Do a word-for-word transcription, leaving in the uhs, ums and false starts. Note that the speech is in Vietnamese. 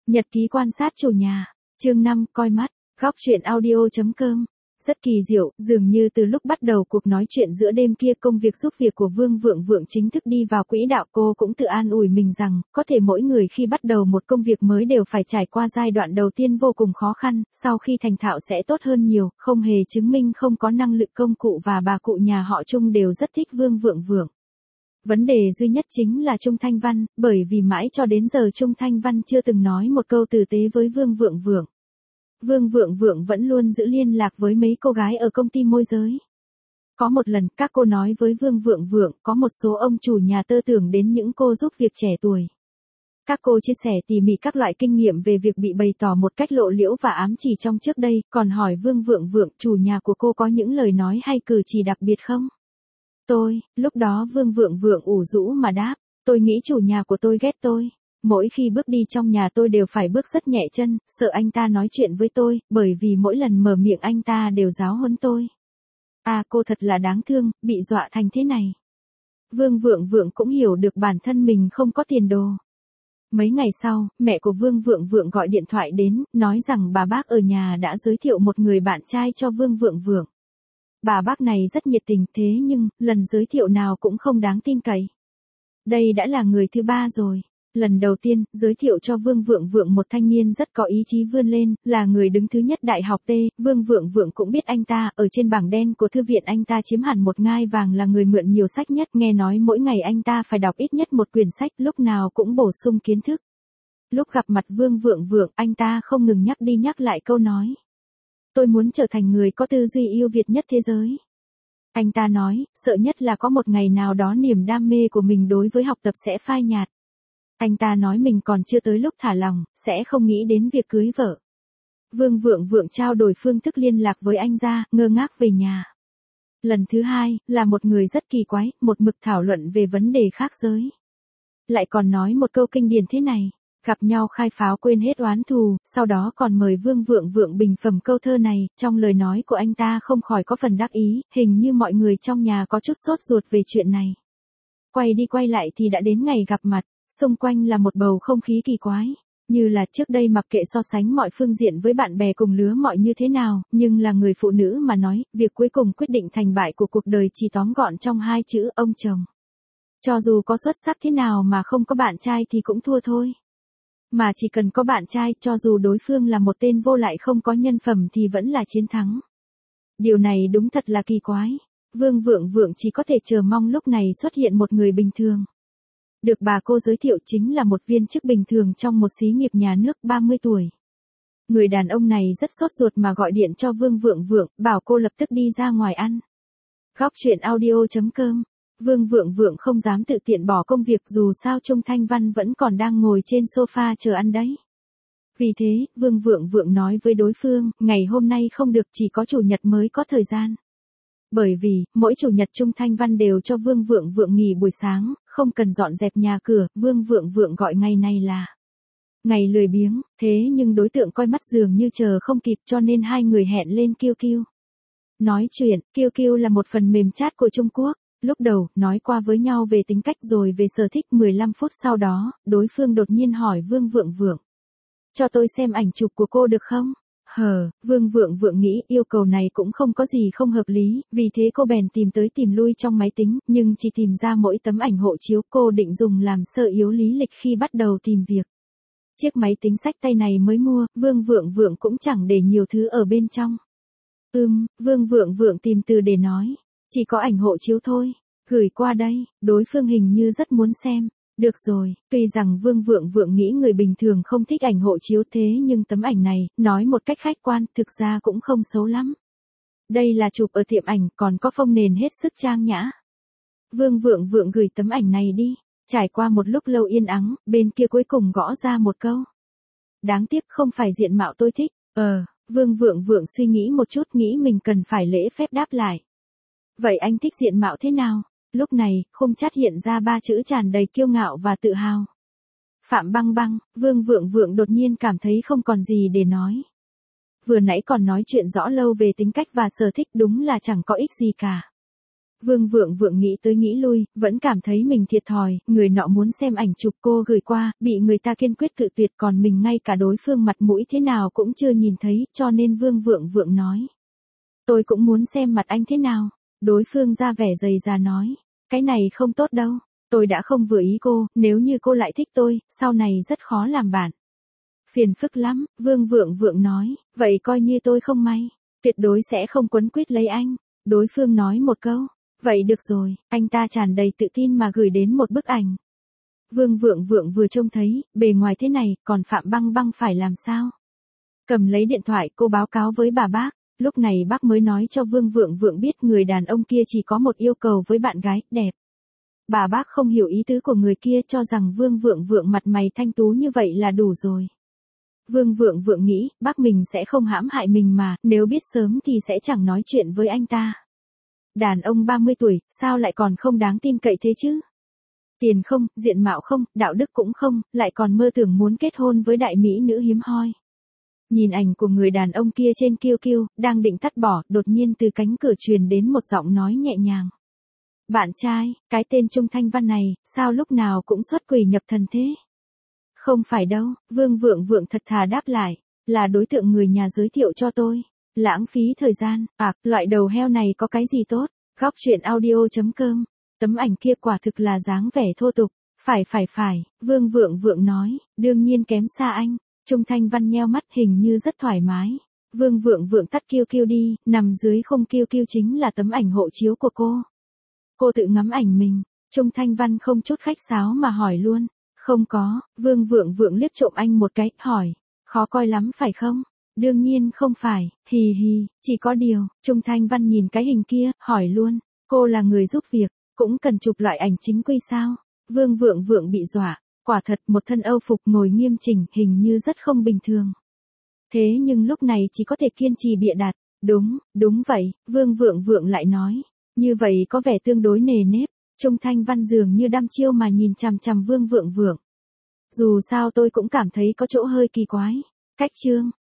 Nhật ký quan sát chủ nhà, chương năm, coi mắt, góc truyện audio.com. Rất kỳ diệu, dường như từ lúc bắt đầu cuộc nói chuyện giữa đêm kia, công việc giúp việc của Vương Vượng Vượng chính thức đi vào quỹ đạo. Cô cũng tự an ủi mình rằng, có thể mỗi người khi bắt đầu một công việc mới đều phải trải qua giai đoạn đầu tiên vô cùng khó khăn, sau khi thành thạo sẽ tốt hơn nhiều, không hề chứng minh không có năng lực. Công cụ và bà cụ nhà họ Trung đều rất thích Vương Vượng Vượng. Vấn đề duy nhất chính là Trung Thanh Văn, bởi vì mãi cho đến giờ Trung Thanh Văn chưa từng nói một câu tử tế với Vương Vượng Vượng. Vương Vượng Vượng vẫn luôn giữ liên lạc với mấy cô gái ở công ty môi giới. Có một lần, các cô nói với Vương Vượng Vượng, có một số ông chủ nhà tơ tưởng đến những cô giúp việc trẻ tuổi. Các cô chia sẻ tỉ mỉ các loại kinh nghiệm về việc bị bày tỏ một cách lộ liễu và ám chỉ trong trước đây, còn hỏi Vương Vượng Vượng, chủ nhà của cô có những lời nói hay cử chỉ đặc biệt không? Tôi, lúc đó Vương Vượng Vượng ủ rũ mà đáp, tôi nghĩ chủ nhà của tôi ghét tôi. Mỗi khi bước đi trong nhà tôi đều phải bước rất nhẹ chân, sợ anh ta nói chuyện với tôi, bởi vì mỗi lần mở miệng anh ta đều giáo huấn tôi. À, cô thật là đáng thương, bị dọa thành thế này. Vương Vượng Vượng cũng hiểu được bản thân mình không có tiền đồ. Mấy ngày sau, mẹ của Vương Vượng Vượng gọi điện thoại đến, nói rằng bà bác ở nhà đã giới thiệu một người bạn trai cho Vương Vượng Vượng. Bà bác này rất nhiệt tình, thế nhưng, lần giới thiệu nào cũng không đáng tin cậy. Đây đã là người thứ ba rồi. Lần đầu tiên, giới thiệu cho Vương Vượng Vượng một thanh niên rất có ý chí vươn lên, là người đứng thứ nhất đại học T. Vương Vượng Vượng cũng biết anh ta, ở trên bảng đen của thư viện anh ta chiếm hẳn một ngai vàng, là người mượn nhiều sách nhất, nghe nói mỗi ngày anh ta phải đọc ít nhất một quyển sách, lúc nào cũng bổ sung kiến thức. Lúc gặp mặt Vương Vượng Vượng, anh ta không ngừng nhắc đi nhắc lại câu nói. Tôi muốn trở thành người có tư duy yêu Việt nhất thế giới. Anh ta nói, sợ nhất là có một ngày nào đó niềm đam mê của mình đối với học tập sẽ phai nhạt. Anh ta nói mình còn chưa tới lúc thả lòng, sẽ không nghĩ đến việc cưới vợ. Vương Vượng Vượng trao đổi phương thức liên lạc với anh ra, ngơ ngác về nhà. Lần thứ hai, là một người rất kỳ quái, một mực thảo luận về vấn đề khác giới. Lại còn nói một câu kinh điển thế này, gặp nhau khai pháo quên hết oán thù, sau đó còn mời Vương Vượng Vượng bình phẩm câu thơ này. Trong lời nói của anh ta không khỏi có phần đắc ý, hình như mọi người trong nhà có chút sốt ruột về chuyện này. Quay đi quay lại thì đã đến ngày gặp mặt. Xung quanh là một bầu không khí kỳ quái, như là trước đây mặc kệ so sánh mọi phương diện với bạn bè cùng lứa mọi như thế nào, nhưng là người phụ nữ mà nói, việc cuối cùng quyết định thành bại của cuộc đời chỉ tóm gọn trong hai chữ ông chồng. Cho dù có xuất sắc thế nào mà không có bạn trai thì cũng thua thôi. Mà chỉ cần có bạn trai, cho dù đối phương là một tên vô lại không có nhân phẩm thì vẫn là chiến thắng. Điều này đúng thật là kỳ quái. Vương Vượng Vượng chỉ có thể chờ mong lúc này xuất hiện một người bình thường. Được bà cô giới thiệu chính là một viên chức bình thường trong một xí nghiệp nhà nước, ba mươi tuổi. Người đàn ông này rất sốt ruột mà gọi điện cho Vương Vượng Vượng, bảo cô lập tức đi ra ngoài ăn. Góc truyện audio.com. Vương Vượng Vượng không dám tự tiện bỏ công việc, dù sao Trung Thanh Văn vẫn còn đang ngồi trên sofa chờ ăn đấy. Vì thế, Vương Vượng Vượng nói với đối phương, ngày hôm nay không được, chỉ có chủ nhật mới có thời gian. Bởi vì, mỗi chủ nhật Trung Thanh Văn đều cho Vương Vượng Vượng nghỉ buổi sáng, không cần dọn dẹp nhà cửa. Vương Vượng Vượng gọi ngày này là ngày lười biếng, thế nhưng đối tượng coi mắt dường như chờ không kịp, cho nên hai người hẹn lên Q Q. Nói chuyện, Q Q là một phần mềm chat của Trung Quốc. Lúc đầu, nói qua với nhau về tính cách rồi về sở thích. mười lăm phút sau đó, đối phương đột nhiên hỏi Vương Vượng Vượng. Cho tôi xem ảnh chụp của cô được không? Hờ, Vương Vượng Vượng nghĩ yêu cầu này cũng không có gì không hợp lý, vì thế cô bèn tìm tới tìm lui trong máy tính, nhưng chỉ tìm ra mỗi tấm ảnh hộ chiếu cô định dùng làm sơ yếu lý lịch khi bắt đầu tìm việc. Chiếc máy tính xách tay này mới mua, Vương Vượng Vượng cũng chẳng để nhiều thứ ở bên trong. Ừm, Vương Vượng Vượng tìm từ để nói, chỉ có ảnh hộ chiếu thôi, gửi qua đây. Đối phương hình như rất muốn xem. Được rồi, tuy rằng Vương Vượng Vượng nghĩ người bình thường không thích ảnh hộ chiếu, thế nhưng tấm ảnh này, nói một cách khách quan, thực ra cũng không xấu lắm. Đây là chụp ở tiệm ảnh, còn có phông nền hết sức trang nhã. Vương Vượng Vượng gửi tấm ảnh này đi. Trải qua một lúc lâu yên ắng, bên kia cuối cùng gõ ra một câu. Đáng tiếc không phải diện mạo tôi thích. Ờ, Vương Vượng Vượng suy nghĩ một chút, nghĩ mình cần phải lễ phép đáp lại. Vậy anh thích diện mạo thế nào? Lúc này, khung chat hiện ra ba chữ tràn đầy kiêu ngạo và tự hào. Phạm Băng Băng. Vương Vượng Vượng đột nhiên cảm thấy không còn gì để nói. Vừa nãy còn nói chuyện rõ lâu về tính cách và sở thích, đúng là chẳng có ích gì cả. Vương Vượng Vượng nghĩ tới nghĩ lui, vẫn cảm thấy mình thiệt thòi, người nọ muốn xem ảnh chụp cô gửi qua, bị người ta kiên quyết cự tuyệt, còn mình ngay cả đối phương mặt mũi thế nào cũng chưa nhìn thấy, cho nên Vương Vượng Vượng nói. Tôi cũng muốn xem mặt anh thế nào. Đối phương ra vẻ dày dà nói. Cái này không tốt đâu. Tôi đã không vừa ý cô, nếu như cô lại thích tôi, sau này rất khó làm bạn. Phiền phức lắm, Vương Vượng Vượng nói. Vậy coi như tôi không may. Tuyệt đối sẽ không quấn quýt lấy anh. Đối phương nói một câu. Vậy được rồi, anh ta tràn đầy tự tin mà gửi đến một bức ảnh. Vương Vượng Vượng vừa trông thấy, bề ngoài thế này, còn Phạm Băng Băng phải làm sao? Cầm lấy điện thoại cô báo cáo với bà bác. Lúc này bác mới nói cho Vương Vượng Vượng biết người đàn ông kia chỉ có một yêu cầu với bạn gái, đẹp. Bà bác không hiểu ý tứ của người kia, cho rằng Vương Vượng Vượng mặt mày thanh tú như vậy là đủ rồi. Vương Vượng Vượng nghĩ, bác mình sẽ không hãm hại mình mà, nếu biết sớm thì sẽ chẳng nói chuyện với anh ta. Đàn ông ba mươi tuổi, sao lại còn không đáng tin cậy thế chứ? Tiền không, diện mạo không, đạo đức cũng không, lại còn mơ tưởng muốn kết hôn với đại mỹ nữ hiếm hoi. Nhìn ảnh của người đàn ông kia trên kiu kiu, đang định tắt bỏ, đột nhiên từ cánh cửa truyền đến một giọng nói nhẹ nhàng. Bạn trai, cái tên Trung Thanh Văn này, sao lúc nào cũng xuất quỷ nhập thần thế? Không phải đâu, Vương Vượng Vượng thật thà đáp lại, là đối tượng người nhà giới thiệu cho tôi. Lãng phí thời gian, à, loại đầu heo này có cái gì tốt? Góc truyện audio chấm com. Tấm ảnh kia quả thực là dáng vẻ thô tục. Phải phải phải, Vương Vượng Vượng nói, đương nhiên kém xa anh. Trung Thanh Văn nheo mắt hình như rất thoải mái. Vương Vượng Vượng tắt kiu kiu đi, nằm dưới khung kiu kiu chính là tấm ảnh hộ chiếu của cô. Cô tự ngắm ảnh mình, Trung Thanh Văn không chút khách sáo mà hỏi luôn. Không có, Vương Vượng Vượng liếc trộm anh một cái, hỏi. Khó coi lắm phải không? Đương nhiên không phải, hì hì, chỉ có điều, Trung Thanh Văn nhìn cái hình kia, hỏi luôn. Cô là người giúp việc, cũng cần chụp loại ảnh chính quy sao? Vương Vượng Vượng bị dọa. Quả thật một thân âu phục ngồi nghiêm chỉnh hình như rất không bình thường. Thế nhưng lúc này chỉ có thể kiên trì bịa đặt. Đúng, đúng vậy, Vương Vượng Vượng lại nói. Như vậy có vẻ tương đối nề nếp. Trung Thanh Văn dường như đăm chiêu mà nhìn chằm chằm Vương Vượng Vượng. Dù sao tôi cũng cảm thấy có chỗ hơi kỳ quái. Cách chương.